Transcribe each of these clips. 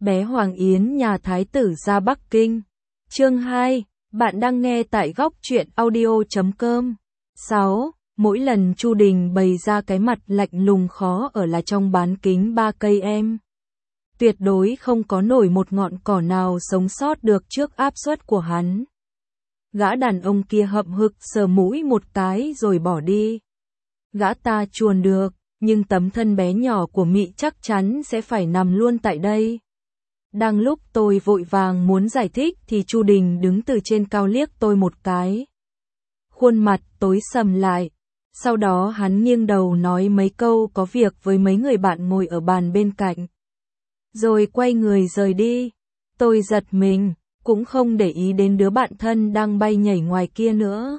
Bé Hoàng Yến nhà thái tử ra Bắc Kinh. Chương 2, bạn đang nghe tại góc truyện audio.com. 6. Mỗi lần Chu Đình bày ra cái mặt lạnh lùng khó ở là trong bán kính 3 cây em. Tuyệt đối không có nổi một ngọn cỏ nào sống sót được trước áp suất của hắn. Gã đàn ông kia hậm hực sờ mũi một cái rồi bỏ đi. Gã ta chuồn được, nhưng tấm thân bé nhỏ của Mị chắc chắn sẽ phải nằm luôn tại đây. Đang lúc tôi vội vàng muốn giải thích thì Chu Đình đứng từ trên cao liếc tôi một cái. Khuôn mặt tối sầm lại. Sau đó hắn nghiêng đầu nói mấy câu có việc với mấy người bạn ngồi ở bàn bên cạnh. Rồi quay người rời đi. Tôi giật mình, cũng không để ý đến đứa bạn thân đang bay nhảy ngoài kia nữa.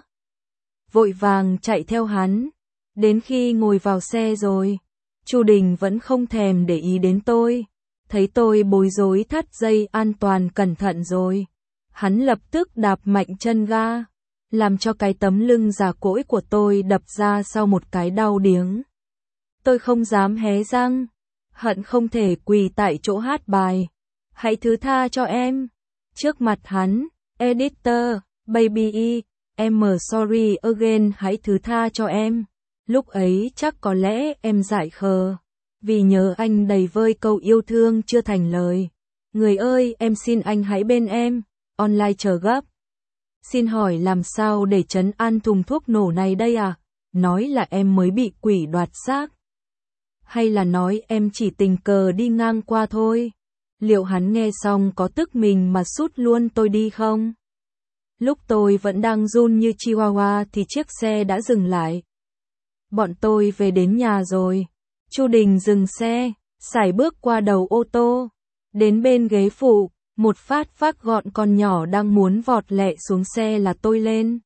Vội vàng chạy theo hắn. Đến khi ngồi vào xe rồi, Chu Đình vẫn không thèm để ý đến tôi. Thấy tôi bối rối thắt dây an toàn cẩn thận rồi, hắn lập tức đạp mạnh chân ga, làm cho cái tấm lưng già cỗi của tôi đập ra sau một cái đau điếng. Tôi không dám hé răng, hận không thể quỳ tại chỗ hát bài. Hãy thứ tha cho em. Trước mặt hắn, editor, baby, em sorry again, hãy thứ tha cho em. Lúc ấy chắc có lẽ em dại khờ, vì nhớ anh đầy vơi câu yêu thương chưa thành lời. Người ơi, em xin anh hãy bên em, online chờ gấp. Xin hỏi làm sao để trấn an thùng thuốc nổ này đây à? Nói là em mới bị quỷ đoạt xác? Hay là nói em chỉ tình cờ đi ngang qua thôi? Liệu hắn nghe xong có tức mình mà sút luôn tôi đi không? Lúc tôi vẫn đang run như chihuahua thì chiếc xe đã dừng lại. Bọn tôi về đến nhà rồi. Chu Đình dừng xe, sải bước qua đầu ô tô, đến bên ghế phụ, một phát vác gọn con nhỏ đang muốn vọt lẹ xuống xe là tôi lên.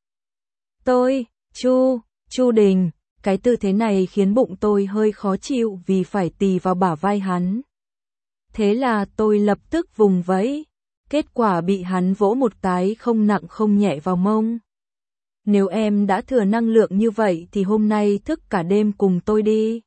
Chu Đình, cái tư thế này khiến bụng tôi hơi khó chịu vì phải tì vào bả vai hắn. Thế là tôi lập tức vùng vẫy, kết quả bị hắn vỗ một cái không nặng không nhẹ vào mông. Nếu em đã thừa năng lượng như vậy thì hôm nay thức cả đêm cùng tôi đi.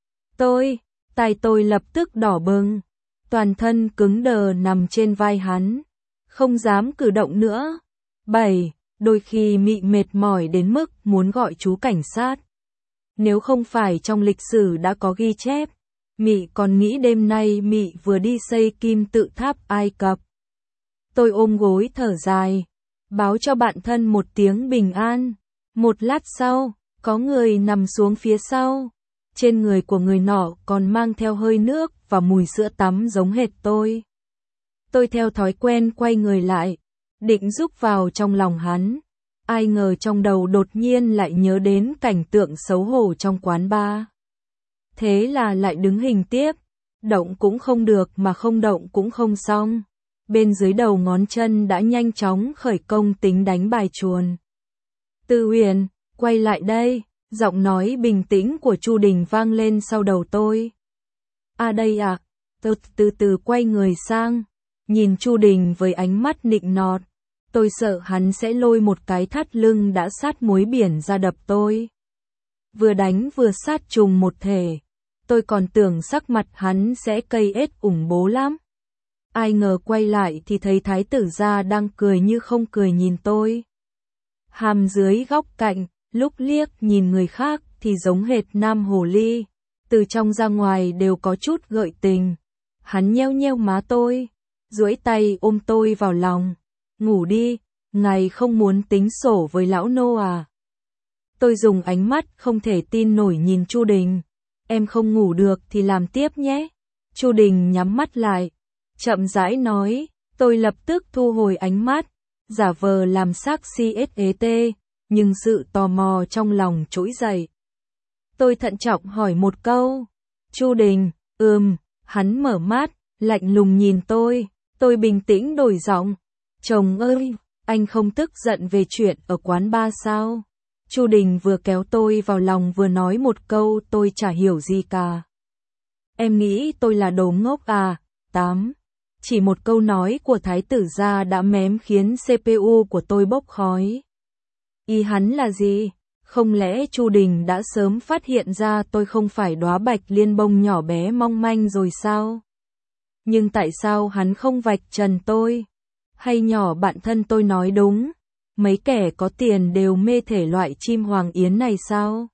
Tai tôi lập tức đỏ bừng, toàn thân cứng đờ nằm trên vai hắn, không dám cử động nữa. 7. Đôi khi Mị mệt mỏi đến mức muốn gọi chú cảnh sát. Nếu không phải trong lịch sử đã có ghi chép, Mị còn nghĩ đêm nay Mị vừa đi xây kim tự tháp Ai Cập. Tôi ôm gối thở dài, báo cho bạn thân một tiếng bình an. Một lát sau, có người nằm xuống phía sau. Trên người của người nọ còn mang theo hơi nước và mùi sữa tắm giống hệt tôi. Tôi theo thói quen quay người lại, định rúc vào trong lòng hắn. Ai ngờ trong đầu đột nhiên lại nhớ đến cảnh tượng xấu hổ trong quán bar. Thế là lại đứng hình tiếp, động cũng không được mà không động cũng không xong. Bên dưới đầu ngón chân đã nhanh chóng khởi công tính đánh bài chuồn. Tư Huyền, quay lại đây. Giọng nói bình tĩnh của Chu Đình vang lên sau đầu tôi. À đây à, tôi từ từ quay người sang, nhìn Chu Đình với ánh mắt nịnh nọt. Tôi sợ hắn sẽ lôi một cái thắt lưng đã sát muối biển ra đập tôi. Vừa đánh vừa sát trùng một thể, tôi còn tưởng sắc mặt hắn sẽ cây ết ủng bố lắm. Ai ngờ quay lại thì thấy thái tử gia đang cười như không cười nhìn tôi. Hàm dưới góc cạnh, lúc liếc nhìn người khác thì giống hệt nam hồ ly, từ trong ra ngoài đều có chút gợi tình. Hắn nheo nheo má tôi, duỗi tay ôm tôi vào lòng. Ngủ đi, ngài không muốn tính sổ với lão nô à? Tôi dùng ánh mắt không thể tin nổi nhìn Chu Đình. Em không ngủ được thì làm tiếp nhé. Chu Đình nhắm mắt lại, chậm rãi nói. Tôi lập tức thu hồi ánh mắt, giả vờ làm xác CSET. Nhưng sự tò mò trong lòng trỗi dậy. Tôi thận trọng hỏi một câu. Chu Đình, hắn mở mắt, lạnh lùng nhìn tôi. Tôi bình tĩnh đổi giọng. Chồng ơi, anh không tức giận về chuyện ở quán bar sao? Chu Đình vừa kéo tôi vào lòng vừa nói một câu tôi chả hiểu gì cả. Em nghĩ tôi là đồ ngốc à? 8. Chỉ một câu nói của thái tử gia đã mém khiến CPU của tôi bốc khói. Ý hắn là gì? Không lẽ Chu Đình đã sớm phát hiện ra tôi không phải đóa bạch liên bông nhỏ bé mong manh rồi sao? Nhưng tại sao hắn không vạch trần tôi? Hay nhỏ bạn thân tôi nói đúng, mấy kẻ có tiền đều mê thể loại chim hoàng yến này sao?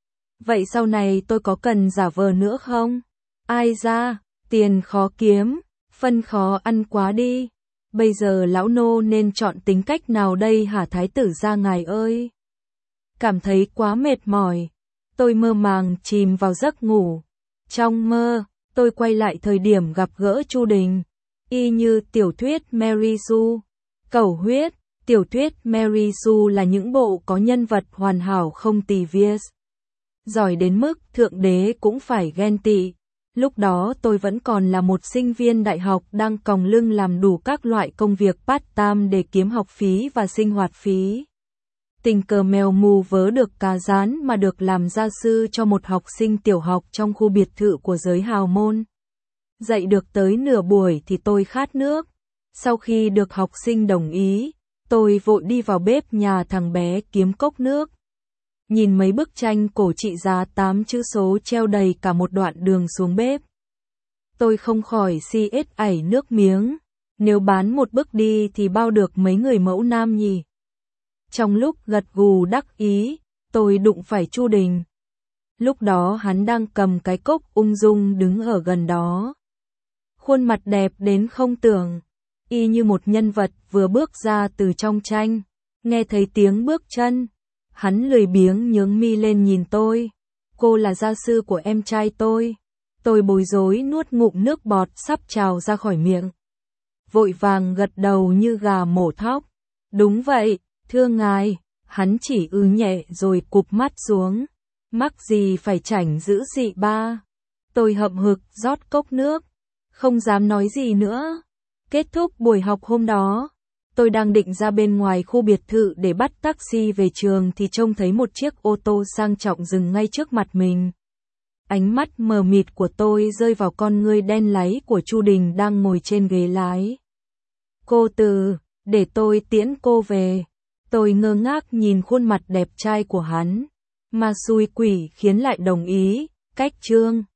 Vậy sau này tôi có cần giả vờ nữa không? Ai ra, tiền khó kiếm, phân khó ăn quá đi. Bây giờ lão nô nên chọn tính cách nào đây hả thái tử gia ngài ơi? Cảm thấy quá mệt mỏi, tôi mơ màng chìm vào giấc ngủ. Trong mơ, tôi quay lại thời điểm gặp gỡ Chu Đình, y như tiểu thuyết Mary Sue. Cẩu huyết, tiểu thuyết Mary Sue là những bộ có nhân vật hoàn hảo không tì vết, giỏi đến mức thượng đế cũng phải ghen tị. Lúc đó tôi vẫn còn là một sinh viên đại học đang còng lưng làm đủ các loại công việc part-time để kiếm học phí và sinh hoạt phí. Tình cờ mèo mù vớ được cá rán mà được làm gia sư cho một học sinh tiểu học trong khu biệt thự của giới hào môn. Dạy được tới nửa buổi thì tôi khát nước. Sau khi được học sinh đồng ý, tôi vội đi vào bếp nhà thằng bé kiếm cốc nước. Nhìn mấy bức tranh cổ trị giá 8 chữ số treo đầy cả một đoạn đường xuống bếp, tôi không khỏi ảy nước miếng. Nếu bán một bức đi thì bao được mấy người mẫu nam nhỉ? Trong lúc gật gù đắc ý, tôi đụng phải Chu Đình. Lúc đó hắn đang cầm cái cốc ung dung đứng ở gần đó. Khuôn mặt đẹp đến không tưởng, y như một nhân vật vừa bước ra từ trong tranh. Nghe thấy tiếng bước chân, hắn lười biếng nhướng mi lên nhìn tôi. Cô là gia sư của em trai tôi. Tôi bối rối nuốt ngụm nước bọt sắp trào ra khỏi miệng. Vội vàng gật đầu như gà mổ thóc. Đúng vậy, thưa ngài. Hắn chỉ nhẹ rồi cụp mắt xuống. Mắc gì phải chảnh giữ dị ba. Tôi hậm hực rót cốc nước, không dám nói gì nữa. Kết thúc buổi học hôm đó, tôi đang định ra bên ngoài khu biệt thự để bắt taxi về trường thì trông thấy một chiếc ô tô sang trọng dừng ngay trước mặt mình. Ánh mắt mờ mịt của tôi rơi vào con ngươi đen láy của Chu Đình đang ngồi trên ghế lái. Cô Từ, để tôi tiễn cô về. Tôi ngơ ngác nhìn khuôn mặt đẹp trai của hắn. Mà xui quỷ khiến lại đồng ý. Cách chương